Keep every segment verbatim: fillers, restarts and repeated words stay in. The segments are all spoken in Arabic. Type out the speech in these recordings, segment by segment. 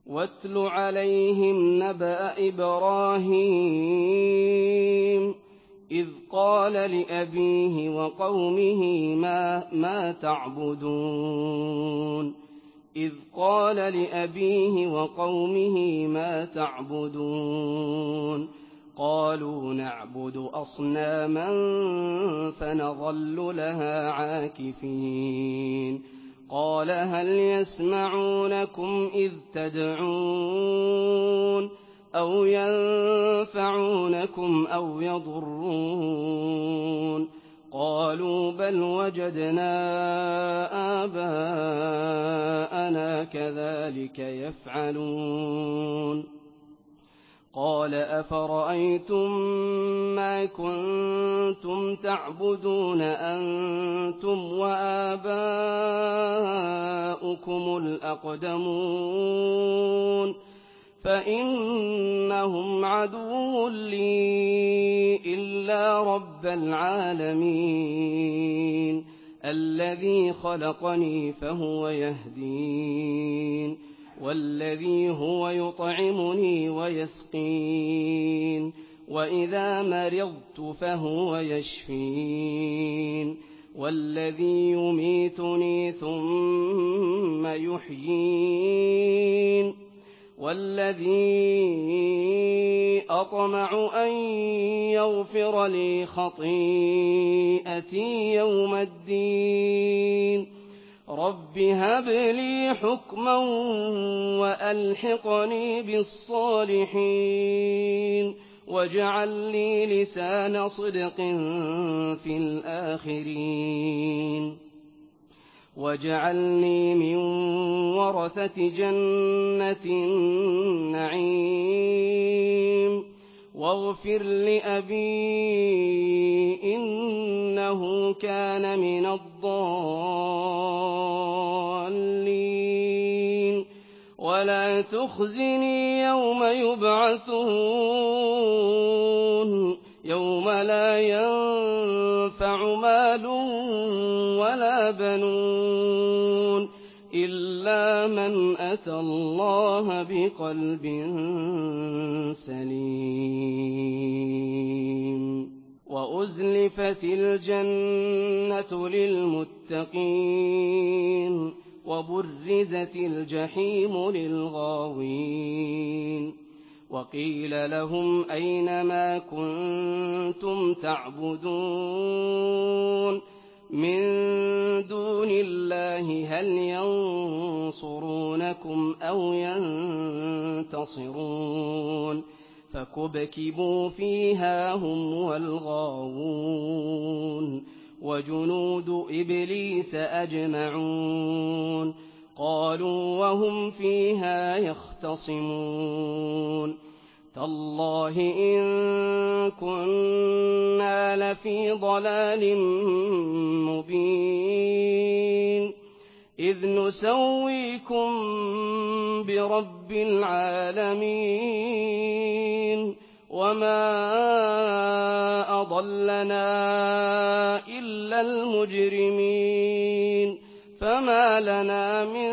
واتل عليهم نبأ إبراهيم إذ قال لأبيه وقومه ما, ما تعبدون إذ قال لأبيه وقومه ما تعبدون قالوا نعبد أصناما فنظل لها عاكفين قال هل يسمعونكم إذ تدعون أو ينفعونكم أو يضرون قالوا بل وجدنا آباءنا كذلك يفعلون قال أفرأيتم ما كنتم تعبدون أنتم وآباؤكم الأقدمون فإنهم عدو لي إلا رب العالمين الذي خلقني فهو يهدين والذي هو يطعمني ويسقين وإذا مرضت فهو يشفين والذي يميتني ثم يحيين والذي أطمع أن يغفر لي خطيئتي يوم الدين رب هب لي حكما وألحقني بالصالحين واجعل لي لسان صدق في الآخرين واجعلني من ورثة جنة النعيم واغفر لأبي إنه كان من الضالين ولا تخزني يوم يبعثون يوم لا ينفع مال ولا بنون إلا من أتى الله بقلب سليم وأزلفت الجنة للمتقين وبرزت الجحيم للغاوين وقيل لهم أين ما كنتم تعبدون من دون الله هل ينصرونكم أو ينتصرون فكبكبوا فيها هم والغاوون وجنود إبليس أجمعون قالوا وهم فيها يختصمون تالله إن كنا لفي ضلال مبين إذ نسويكم برب العالمين وما أضلنا إلا المجرمين فما لنا من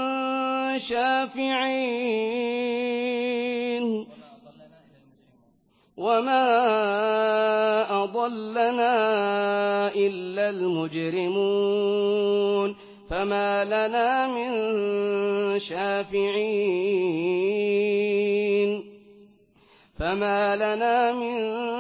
شافعين وما أضلنا إلا المجرمون فما لنا من شافعين فما لنا من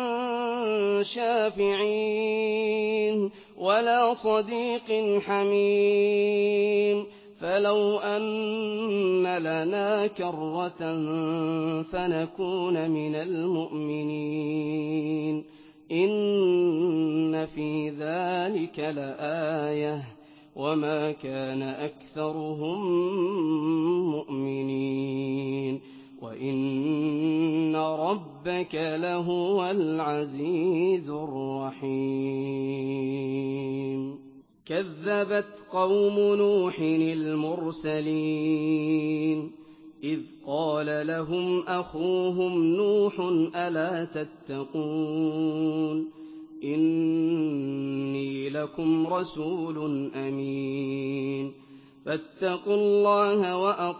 شافعين ولا صديق حميم فلو أن لنا كرة فنكون من المؤمنين إن في ذلك لآية وما كان أكثرهم مؤمنين وإن ربك لهو العزيز الرحيم كذبت قوم نوح المرسلين إذ قال لهم أخوهم نوح ألا تتقون إني لكم رسول أمين فاتقوا الله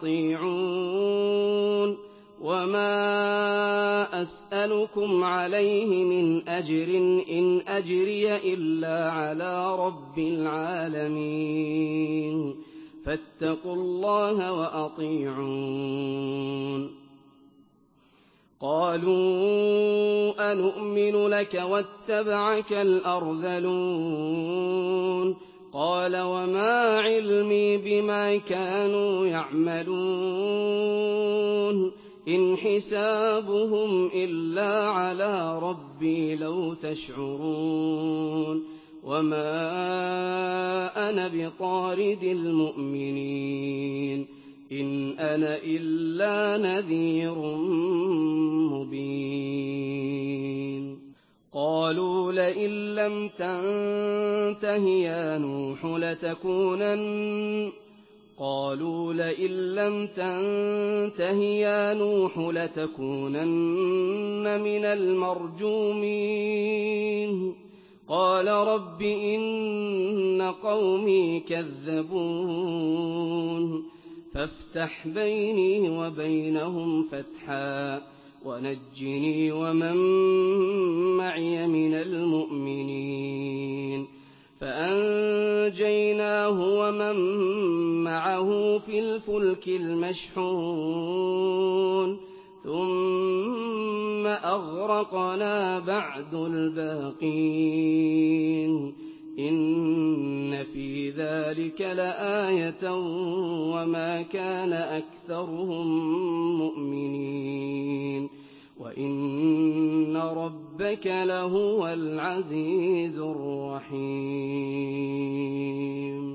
وأطيعون وما أسألكم عليه من أجر إن أجري إلا على رب العالمين فاتقوا الله وأطيعون قالوا أنؤمن لك واتبعك الأرذلون قال وما علمي بما كانوا يعملون إن حسابهم إلا على ربي لو تشعرون وما أنا بطارد المؤمنين إن أنا إلا نذير مبين قالوا لئن لم تنته يا نوح لتكونن قالوا لئن لم تنته يا نوح لتكونن من المرجومين قال رب إن قومي كذبون فافتح بيني وبينهم فتحا ونجني ومن معي من المؤمنين فأنجيناه ومن معه في الفلك المشحون ثم أغرقنا بعد الباقين إن في ذلك لآية وما كان أكثرهم مؤمنين وإن ربك لهو العزيز الرحيم